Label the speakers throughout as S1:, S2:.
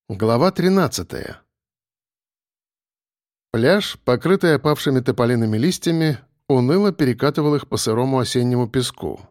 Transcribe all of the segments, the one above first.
S1: Глава 13. Пляж, покрытый опавшими тополиными листьями, уныло перекатывал их по сырому осеннему песку.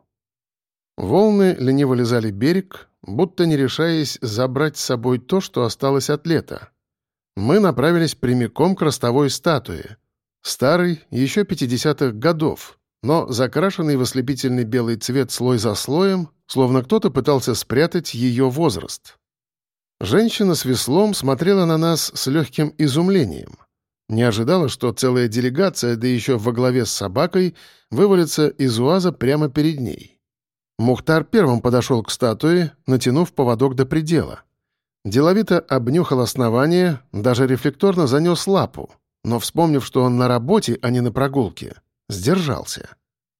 S1: Волны лениво лизали берег, будто не решаясь забрать с собой то, что осталось от лета. Мы направились прямиком к ростовой статуе. Старый, еще 50-х годов, но закрашенный в ослепительный белый цвет слой за слоем, словно кто-то пытался спрятать ее возраст. Женщина с веслом смотрела на нас с легким изумлением. Не ожидала, что целая делегация, да еще во главе с собакой, вывалится из УАЗа прямо перед ней. Мухтар первым подошел к статуе, натянув поводок до предела. Деловито обнюхал основание, даже рефлекторно занес лапу, но, вспомнив, что он на работе, а не на прогулке, сдержался.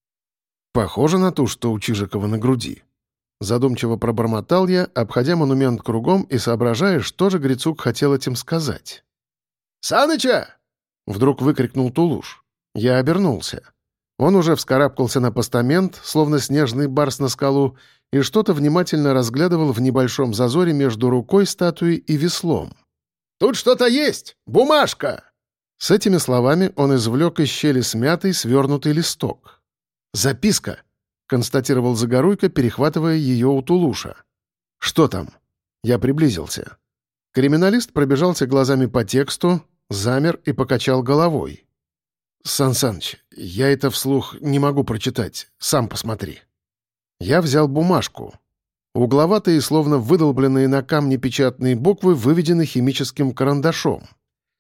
S1: Похоже на ту, что у Чижикова на груди. Задумчиво пробормотал я, обходя монумент кругом и соображая, что же Грицук хотел этим сказать.
S2: «Саныча!» — вдруг выкрикнул Тулуш.
S1: Я обернулся. Он уже вскарабкался на постамент, словно снежный барс на скалу, и что-то внимательно разглядывал в небольшом зазоре между рукой статуи и веслом.
S2: «Тут что-то есть! Бумажка!»
S1: С этими словами он извлек из щели смятый, свернутый листок. «Записка!» — констатировал Загоруйко, перехватывая ее у Тулуша. «Что там?» Я приблизился. Криминалист пробежался глазами по тексту, замер и покачал головой. «Сан Саныч, я это вслух не могу прочитать. Сам посмотри». Я взял бумажку. Угловатые, словно выдолбленные на камне печатные буквы выведены химическим карандашом.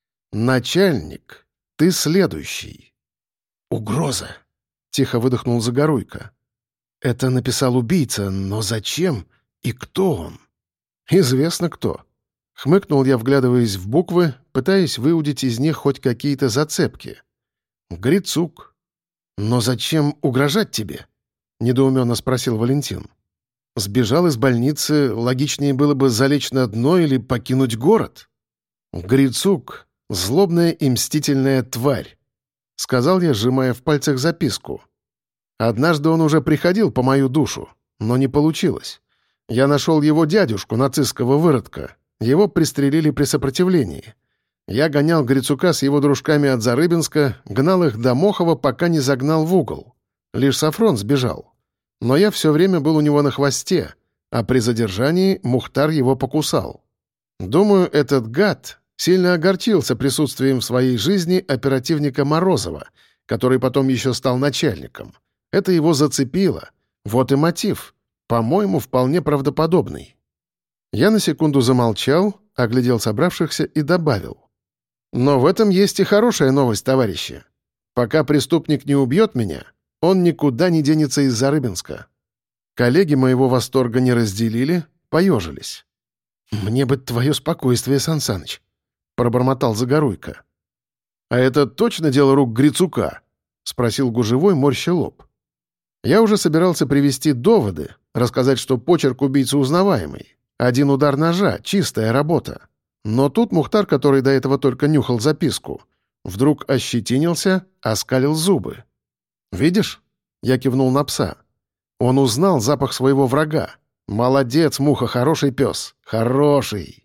S1: «Начальник, ты следующий». «Угроза», — тихо выдохнул Загоруйко. «Это написал убийца, но зачем и кто он?» «Известно кто». Хмыкнул я, вглядываясь в буквы, пытаясь выудить из них хоть какие-то зацепки. «Грицук». «Но зачем угрожать тебе?» — недоуменно спросил Валентин. «Сбежал из больницы, логичнее было бы залечь на дно или покинуть город». «Грицук — злобная и мстительная тварь», — сказал я, сжимая в пальцах записку. «Однажды он уже приходил по мою душу, но не получилось. Я нашел его дядюшку, нацистского выродка. Его пристрелили при сопротивлении. Я гонял Грицука с его дружками от Зарыбинска, гнал их до Мохова, пока не загнал в угол. Лишь Сафрон сбежал. Но я все время был у него на хвосте, а при задержании Мухтар его покусал. Думаю, этот гад сильно огорчился присутствием в своей жизни оперативника Морозова, который потом еще стал начальником. Это его зацепило. Вот и мотив. По-моему, вполне правдоподобный». Я на секунду замолчал, оглядел собравшихся и добавил. «Но в этом есть и хорошая новость, товарищи. Пока преступник не убьет меня, он никуда не денется из Зарыбинска». Коллеги моего восторга не разделили, поежились. «Мне бы твое спокойствие, Сан Саныч», — пробормотал Загоруйко. «А это точно дело рук Грицука?» — спросил Гужевой, морща лоб. Я уже собирался привести доводы, рассказать, что почерк убийцы узнаваемый. Один удар ножа, чистая работа. Но тут Мухтар, который до этого только нюхал записку, вдруг ощетинился, оскалил зубы. «Видишь?» — я кивнул на пса. «Он узнал запах своего врага. Молодец, Муха, хороший пес. Хороший!»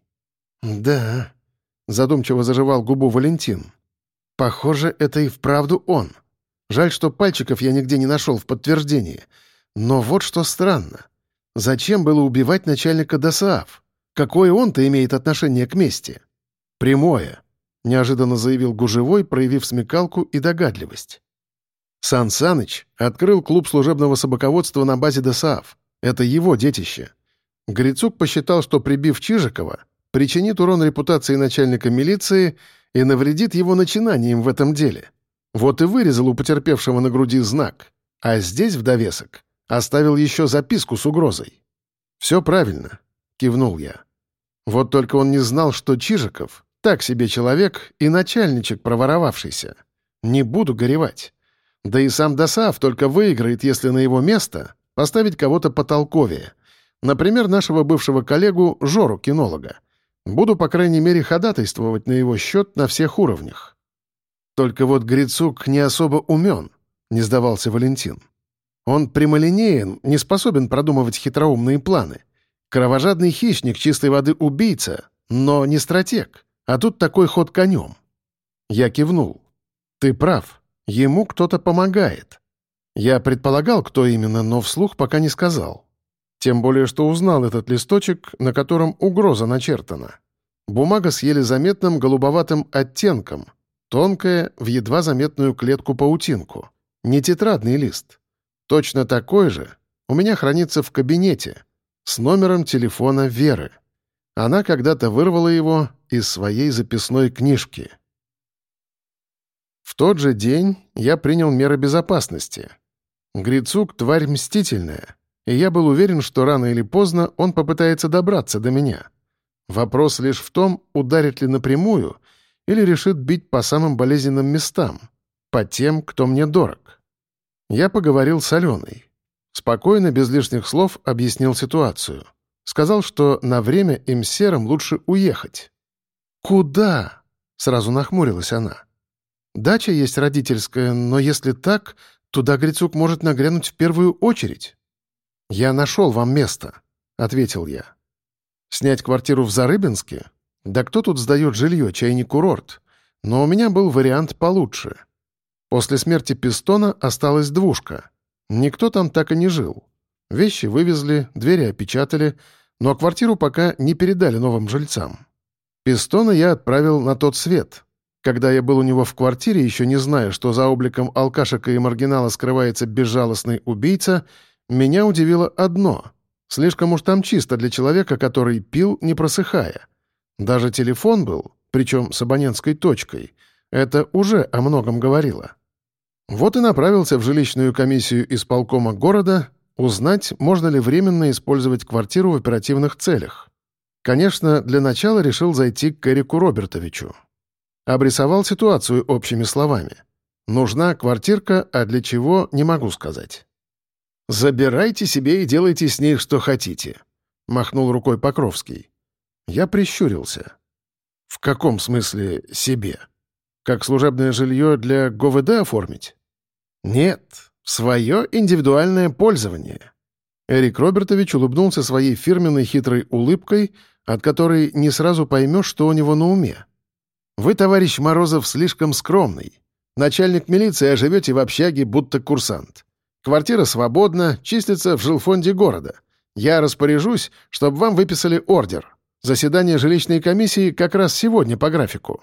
S1: «Да», — задумчиво заживал губу Валентин. «Похоже, это и вправду он. Жаль, что пальчиков я нигде не нашел в подтверждение. Но вот что странно. Зачем было убивать начальника ДОСААФ? Какое он-то имеет отношение к мести?» «Прямое», — неожиданно заявил Гужевой, проявив смекалку и догадливость. «Сан Саныч открыл клуб служебного собаководства на базе ДОСААФ. Это его детище. Грицук посчитал, что, прибив Чижикова, причинит урон репутации начальника милиции и навредит его начинаниям в этом деле. Вот и вырезал у потерпевшего на груди знак. А здесь, в довесок, оставил еще записку с угрозой». «Все правильно», — кивнул я. «Вот только он не знал, что Чижиков — так себе человек и начальничек проворовавшийся. Не буду горевать. Да и сам ДОСААФ только выиграет, если на его место поставить кого-то потолковее. Например, нашего бывшего коллегу Жору-кинолога. Буду, по крайней мере, ходатайствовать на его счет на всех уровнях». «Только вот Грицук не особо умен», — не сдавался Валентин. «Он прямолинеен, не способен продумывать хитроумные планы. Кровожадный хищник, чистой воды убийца, но не стратег, а тут такой ход конем». Я кивнул. «Ты прав, ему кто-то помогает». Я предполагал, кто именно, но вслух пока не сказал. Тем более, что узнал этот листочек, на котором угроза начертана. Бумага с еле заметным голубоватым оттенком, тонкая, в едва заметную клетку-паутинку. Не тетрадный лист. Точно такой же у меня хранится в кабинете, с номером телефона Веры. Она когда-то вырвала его из своей записной книжки. В тот же день я принял меры безопасности. Грицук — тварь мстительная, и я был уверен, что рано или поздно он попытается добраться до меня. Вопрос лишь в том, ударит ли напрямую или решит бить по самым болезненным местам, по тем, кто мне дорог. Я поговорил с Аленой. Спокойно, без лишних слов, объяснил ситуацию. Сказал, что на время им с Серым лучше уехать. «Куда?» — сразу нахмурилась она. «Дача есть родительская, но если так, туда Грицук может нагрянуть в первую очередь». «Я нашел вам место», — ответил я. «Снять квартиру в Зарыбинске? Да кто тут сдает жилье, чай не курорт? Но у меня был вариант получше. После смерти Пистона осталась двушка. Никто там так и не жил. Вещи вывезли, двери опечатали, но квартиру пока не передали новым жильцам. Пистона я отправил на тот свет. Когда я был у него в квартире, еще не зная, что за обликом алкашика и маргинала скрывается безжалостный убийца, меня удивило одно — слишком уж там чисто для человека, который пил, не просыхая. Даже телефон был, причем с абонентской точкой. Это уже о многом говорило. Вот и направился в жилищную комиссию исполкома города узнать, можно ли временно использовать квартиру в оперативных целях. Конечно, для начала решил зайти к Эрику Робертовичу. Обрисовал ситуацию общими словами. Нужна квартирка, а для чего — не могу сказать. «Забирайте себе и делайте с ней, что хотите», — махнул рукой Покровский. Я прищурился. «В каком смысле себе? Как служебное жилье для ГОВД оформить?» «Нет, в свое индивидуальное пользование». Эрик Робертович улыбнулся своей фирменной хитрой улыбкой, от которой не сразу поймешь, что у него на уме. «Вы, товарищ Морозов, слишком скромный. Начальник милиции, а живете в общаге, будто курсант. Квартира свободна, числится в жилфонде города. Я распоряжусь, чтобы вам выписали ордер. Заседание жилищной комиссии как раз сегодня по графику».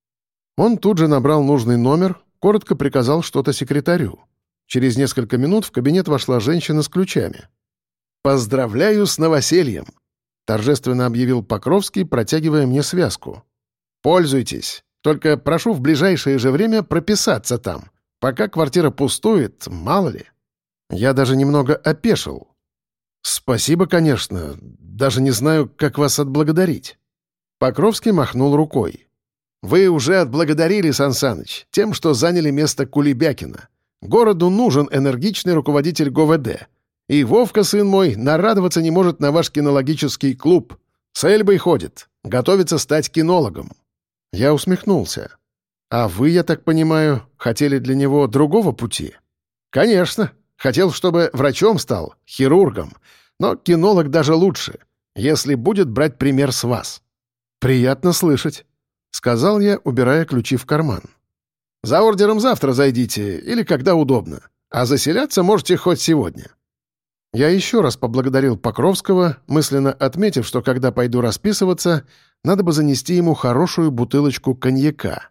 S1: Он тут же набрал нужный номер, коротко приказал что-то секретарю. Через несколько минут в кабинет вошла женщина с ключами. «Поздравляю с новосельем!» — торжественно объявил Покровский, протягивая мне связку. «Пользуйтесь. Только прошу в ближайшее же время прописаться там. Пока квартира пустует, мало ли». Я даже немного опешил. «Спасибо, конечно. Даже не знаю, как вас отблагодарить». Покровский махнул рукой. «Вы уже отблагодарили, Сан Саныч, тем, что заняли место Кулебякина. Городу нужен энергичный руководитель ГОВД. И Вовка, сын мой, нарадоваться не может на ваш кинологический клуб. С Эльбой ходит. Готовится стать кинологом». Я усмехнулся. «А вы, я так понимаю, хотели для него другого пути?» «Конечно. Хотел, чтобы врачом стал, хирургом. Но кинолог даже лучше, если будет брать пример с вас». «Приятно слышать», — сказал я, убирая ключи в карман. «За ордером завтра зайдите или когда удобно. А заселяться можете хоть сегодня». Я еще раз поблагодарил Покровского, мысленно отметив, что когда пойду расписываться, надо бы занести ему хорошую бутылочку коньяка.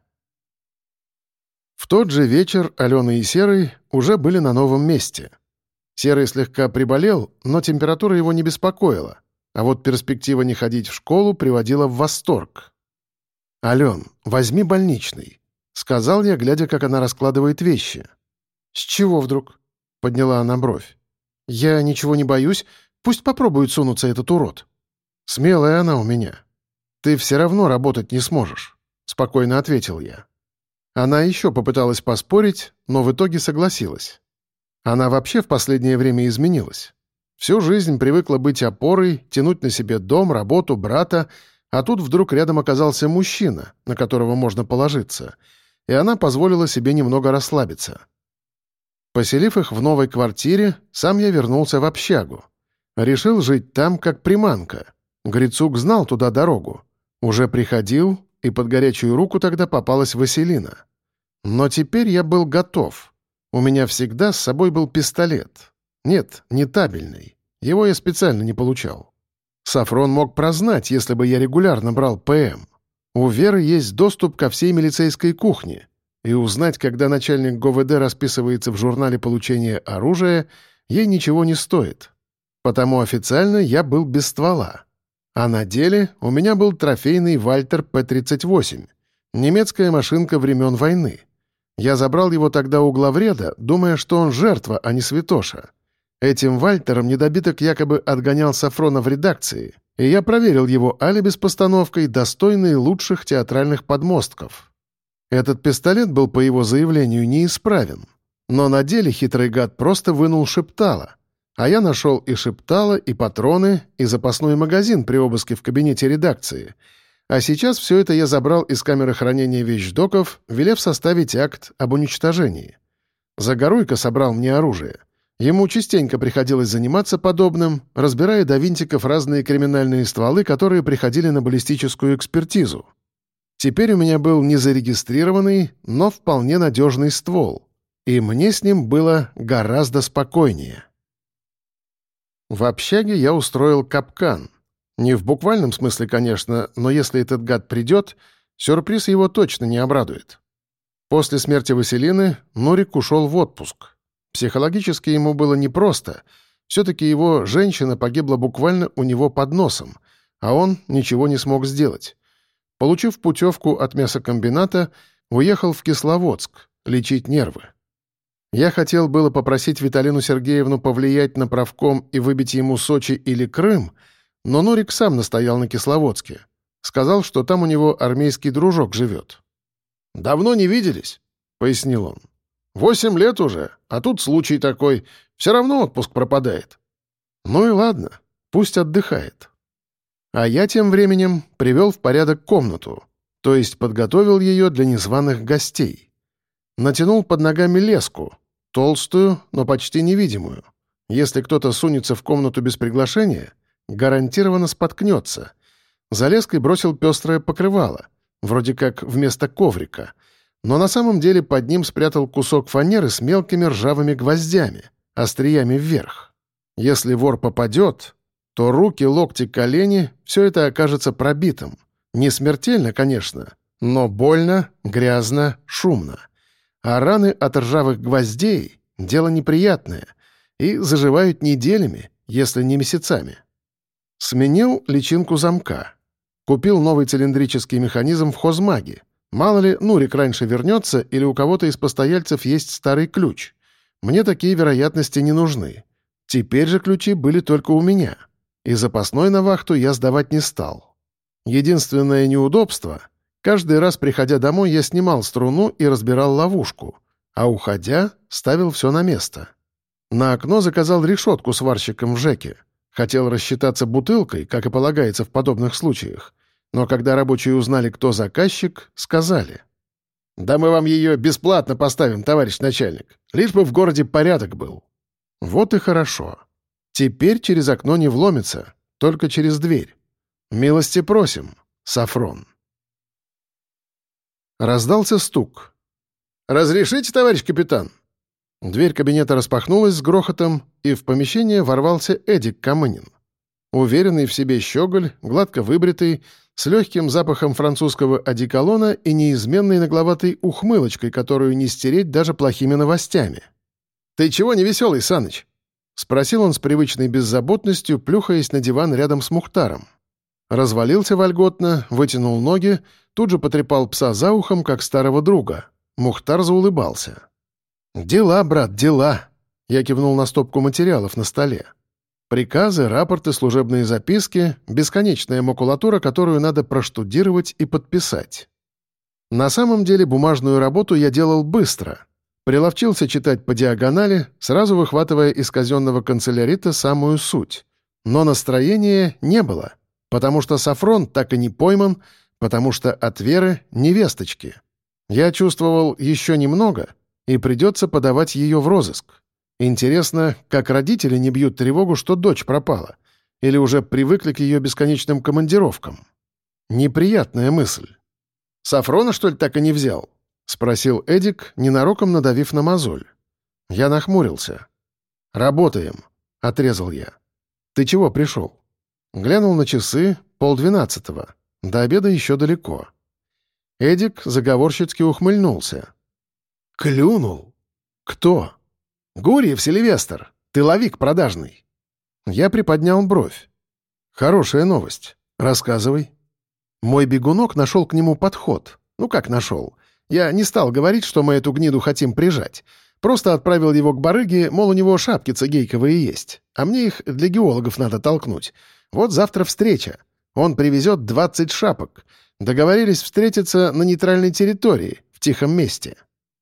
S1: В тот же вечер Алена и Серый уже были на новом месте. Серый слегка приболел, но температура его не беспокоила, а вот перспектива не ходить в школу приводила в восторг. «Ален, возьми больничный», — сказал я, глядя, как она раскладывает вещи. «С чего вдруг?» — подняла она бровь. «Я ничего не боюсь, пусть попробует сунуться этот урод». «Смелая она у меня. Ты все равно работать не сможешь», — спокойно ответил я. Она еще попыталась поспорить, но в итоге согласилась. Она вообще в последнее время изменилась. Всю жизнь привыкла быть опорой, тянуть на себе дом, работу, брата, а тут вдруг рядом оказался мужчина, на которого можно положиться, и она позволила себе немного расслабиться. Поселив их в новой квартире, сам я вернулся в общагу. Решил жить там, как приманка. Грицук знал туда дорогу. Уже приходил, и под горячую руку тогда попалась Василина. Но теперь я был готов. У меня всегда с собой был пистолет. Нет, не табельный. Его я специально не получал. Сафрон мог прознать, если бы я регулярно брал ПМ. У Веры есть доступ ко всей милицейской кухне, и узнать, когда начальник ГУВД расписывается в журнале получения оружия, ей ничего не стоит. Потому официально я был без ствола. А на деле у меня был трофейный Вальтер П-38, немецкая машинка времен войны. Я забрал его тогда у главреда, думая, что он жертва, а не святоша. Этим Вальтером недобиток якобы отгонял Сафрона в редакции, и я проверил его алиби с постановкой, достойной лучших театральных подмостков. Этот пистолет был, по его заявлению, неисправен. Но на деле хитрый гад просто вынул шептало. А я нашел и шептало, и патроны, и запасной магазин при обыске в кабинете редакции. А сейчас все это я забрал из камеры хранения вещдоков, велев составить акт об уничтожении. Загоруйко собрал мне оружие. Ему частенько приходилось заниматься подобным, разбирая до винтиков разные криминальные стволы, которые приходили на баллистическую экспертизу. Теперь у меня был незарегистрированный, но вполне надежный ствол, и мне с ним было гораздо спокойнее. В общаге я устроил капкан. Не в буквальном смысле, конечно, но если этот гад придет, сюрприз его точно не обрадует. После смерти Василины Нурик ушел в отпуск. Психологически ему было непросто. Все-таки его женщина погибла буквально у него под носом, а он ничего не смог сделать. Получив путевку от мясокомбината, уехал в Кисловодск лечить нервы. Я хотел было попросить Виталину Сергеевну повлиять на правком и выбить ему Сочи или Крым, но Нурик сам настоял на Кисловодске. Сказал, что там у него армейский дружок живет. «Давно не виделись», — пояснил он. 8 лет уже, а тут случай такой. Все равно отпуск пропадает». Ну и ладно, пусть отдыхает. А я тем временем привел в порядок комнату, то есть подготовил ее для незваных гостей. Натянул под ногами леску, толстую, но почти невидимую. Если кто-то сунется в комнату без приглашения, гарантированно споткнется. За леской бросил пестрое покрывало, вроде как вместо коврика, но на самом деле под ним спрятал кусок фанеры с мелкими ржавыми гвоздями, остриями вверх. Если вор попадет, то руки, локти, колени — все это окажется пробитым. Не смертельно, конечно, но больно, грязно, шумно. А раны от ржавых гвоздей — дело неприятное и заживают неделями, если не месяцами. Сменил личинку замка. Купил новый цилиндрический механизм в хозмаге. Мало ли, Нурик раньше вернется или у кого-то из постояльцев есть старый ключ. Мне такие вероятности не нужны. Теперь же ключи были только у меня. И запасной на вахту я сдавать не стал. Единственное неудобство — каждый раз, приходя домой, я снимал струну и разбирал ловушку, а уходя, ставил все на место. На окно заказал решетку сварщиком в ЖЭКе. Хотел рассчитаться бутылкой, как и полагается в подобных случаях. Но когда рабочие узнали, кто заказчик, сказали: «Да мы вам ее бесплатно поставим, товарищ начальник, лишь бы в городе порядок был». Вот и хорошо. Теперь через окно не вломится, только через дверь. Милости просим, Сафрон. Раздался стук. «Разрешите, товарищ капитан?» Дверь кабинета распахнулась с грохотом, и в помещение ворвался Эдик Камынин. Уверенный в себе щеголь, гладко выбритый, с легким запахом французского одеколона и неизменной нагловатой ухмылочкой, которую не стереть даже плохими новостями. «Ты чего не веселый, Саныч?» — спросил он с привычной беззаботностью, плюхаясь на диван рядом с Мухтаром. Развалился вольготно, вытянул ноги, тут же потрепал пса за ухом, как старого друга. Мухтар заулыбался. «Дела, брат, дела!» — я кивнул на стопку материалов на столе. Приказы, рапорты, служебные записки — бесконечная макулатура, которую надо проштудировать и подписать. На самом деле бумажную работу я делал быстро. Приловчился читать по диагонали, сразу выхватывая из казенного канцелярита самую суть. Но настроения не было, потому что Сафрон так и не пойман, потому что от Веры невесточки. Я чувствовал еще немного, и придется подавать ее в розыск. Интересно, как родители не бьют тревогу, что дочь пропала, или уже привыкли к ее бесконечным командировкам. Неприятная мысль. «Сафрона, что ли, так и не взял?» — спросил Эдик, ненароком надавив на мозоль. Я нахмурился. «Работаем», — отрезал я. «Ты чего пришел?» Глянул на часы, 11:30. До обеда еще далеко. Эдик заговорщицки ухмыльнулся. «Клюнул?» «Кто?» «Гурьев, Сильвестр. Тыловик продажный». Я приподнял бровь. «Хорошая новость. Рассказывай». Мой бегунок нашел к нему подход. Ну как нашел? Я не стал говорить, что мы эту гниду хотим прижать. Просто отправил его к барыге, мол, у него шапки цигейковые есть, а мне их для геологов надо толкнуть. Вот завтра встреча. Он привезет 20 шапок. Договорились встретиться на нейтральной территории, в тихом месте.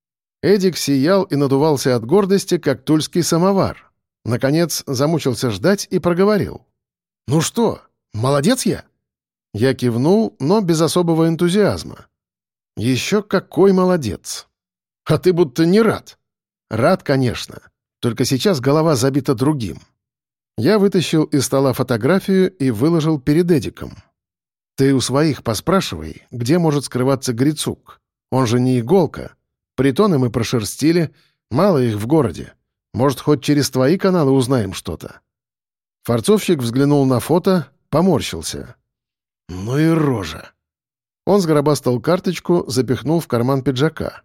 S1: Эдик сиял и надувался от гордости, как тульский самовар. Наконец замучился ждать и проговорил. «Ну что, молодец я?» Я кивнул, но без особого энтузиазма. «Еще какой молодец!» «А ты будто не рад!» «Рад, конечно. Только сейчас голова забита другим». Я вытащил из стола фотографию и выложил перед Эдиком. «Ты у своих поспрашивай, где может скрываться Грицук. Он же не иголка. Притоны мы прошерстили, мало их в городе. Может, хоть через твои каналы узнаем что-то». Форцовщик взглянул на фото, поморщился. «Ну и рожа». Он сгробастал карточку, запихнул в карман пиджака.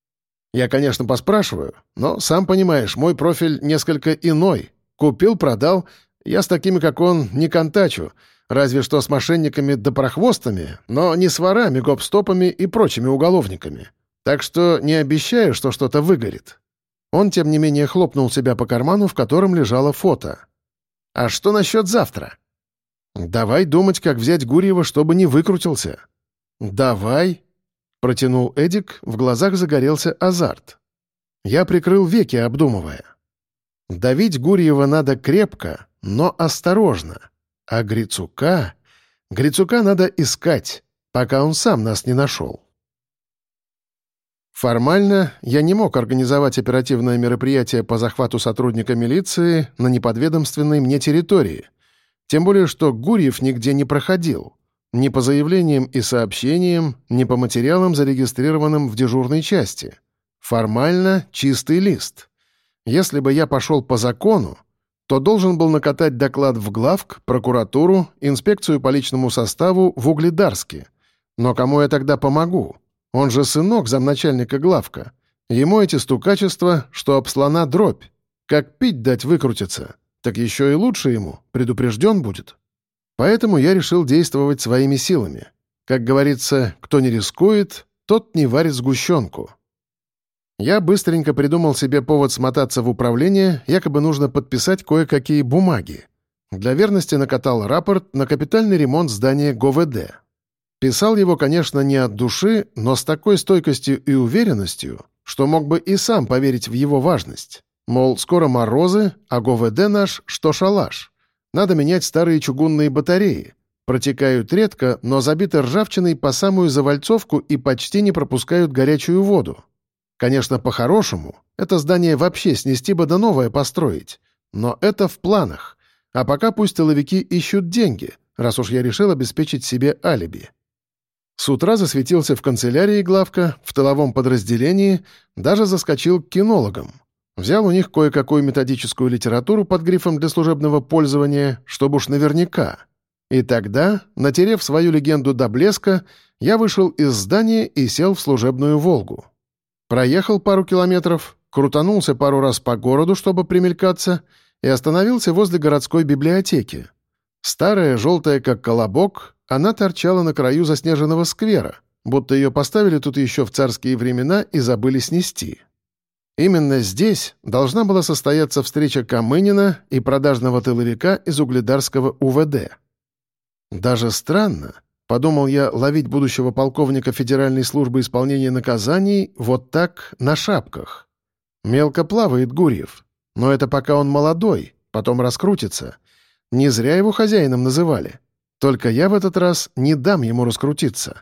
S1: «Я, конечно, поспрашиваю, но, сам понимаешь, мой профиль несколько иной. Купил, продал. Я с такими, как он, не контачу, разве что с мошенниками да прохвостами, но не с ворами, гоп-стопами и прочими уголовниками. Так что не обещаю, что что-то выгорит». Он, тем не менее, хлопнул себя по карману, в котором лежало фото. «А что насчет завтра?» «Давай думать, как взять Гурьева, чтобы не выкрутился». «Давай», — протянул Эдик, в глазах загорелся азарт. Я прикрыл веки, обдумывая. Давить Гурьева надо крепко, но осторожно. А Грицука надо искать, пока он сам нас не нашел. Формально я не мог организовать оперативное мероприятие по захвату сотрудника милиции на неподведомственной мне территории. Тем более, что Гурьев нигде не проходил. Ни по заявлениям и сообщениям, ни по материалам, зарегистрированным в дежурной части. Формально чистый лист. Если бы я пошел по закону, то должен был накатать доклад в главк, прокуратуру, инспекцию по личному составу в Угледарске. Но кому я тогда помогу? Он же сынок замначальника главка. Ему эти стукачества, что об слона дробь. Как пить дать выкрутиться, так еще и лучше ему, предупрежден будет. Поэтому я решил действовать своими силами. Как говорится, кто не рискует, тот не варит сгущенку. Я быстренько придумал себе повод смотаться в управление, якобы нужно подписать кое-какие бумаги. Для верности накатал рапорт на капитальный ремонт здания ГОВД. Писал его, конечно, не от души, но с такой стойкостью и уверенностью, что мог бы и сам поверить в его важность. Мол, скоро морозы, а ГОВД наш, что шалаш. Надо менять старые чугунные батареи. Протекают редко, но забиты ржавчиной по самую завальцовку и почти не пропускают горячую воду. Конечно, по-хорошему, это здание вообще снести бы да новое построить. Но это в планах. А пока пусть тыловики ищут деньги, раз уж я решил обеспечить себе алиби. С утра засветился в канцелярии главка, в тыловом подразделении, даже заскочил к кинологам. Взял у них кое-какую методическую литературу под грифом для служебного пользования, чтобы уж наверняка. И тогда, натерев свою легенду до блеска, я вышел из здания и сел в служебную «Волгу». Проехал пару километров, крутанулся пару раз по городу, чтобы примелькаться, и остановился возле городской библиотеки. Старая, желтая, как колобок, она торчала на краю заснеженного сквера, будто ее поставили тут еще в царские времена и забыли снести. Именно здесь должна была состояться встреча Камынина и продажного тыловика из угледарского УВД. Даже странно, подумал я, ловить будущего полковника Федеральной службы исполнения наказаний вот так на шапках. Мелко плавает Гурьев, но это пока он молодой, потом раскрутится. Не зря его хозяином называли. Только я в этот раз не дам ему раскрутиться.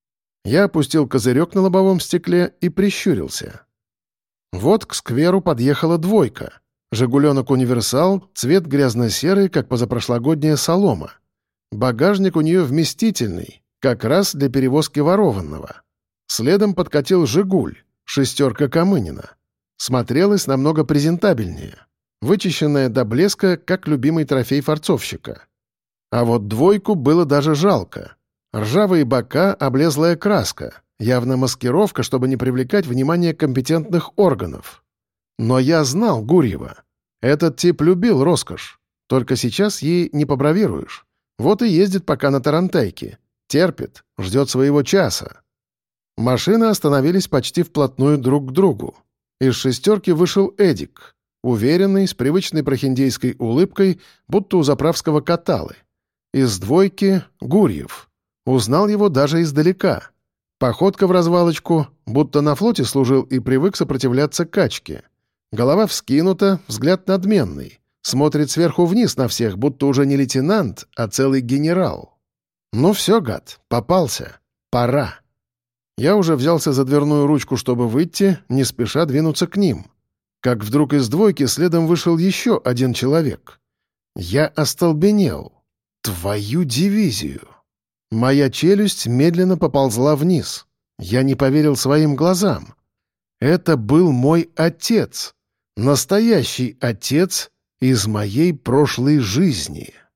S1: Я опустил козырек на лобовом стекле и прищурился. Вот к скверу подъехала двойка. «Жигуленок Универсал», цвет грязно-серый, как позапрошлогодняя солома. Багажник у нее вместительный, Как раз для перевозки ворованного. Следом подкатил «Жигуль», шестерка Камынина. Смотрелась намного презентабельнее. Вычищенная до блеска, как любимый трофей форцовщика. А вот двойку было даже жалко. Ржавые бока, облезлая краска. Явно маскировка, чтобы не привлекать внимание компетентных органов. Но я знал Гурьева. Этот тип любил роскошь. Только сейчас ей не побравируешь. Вот и ездит пока на тарантайке. Терпит, ждет своего часа. Машины остановились почти вплотную друг к другу. Из шестерки вышел Эдик. Уверенный, с привычной прохиндейской улыбкой, будто у заправского каталы. Из двойки — Гурьев. Узнал его даже издалека. Походка в развалочку, будто на флоте служил и привык сопротивляться качке. Голова вскинута, взгляд надменный. Смотрит сверху вниз на всех, будто уже не лейтенант, а целый генерал. Ну все, гад, попался. Пора. Я уже взялся за дверную ручку, чтобы выйти, не спеша двинуться к ним. Как вдруг из двойки следом вышел еще один человек. Я остолбенел. Твою дивизию! Моя челюсть медленно поползла вниз. Я не поверил своим глазам. Это был мой отец. Настоящий отец из моей прошлой жизни.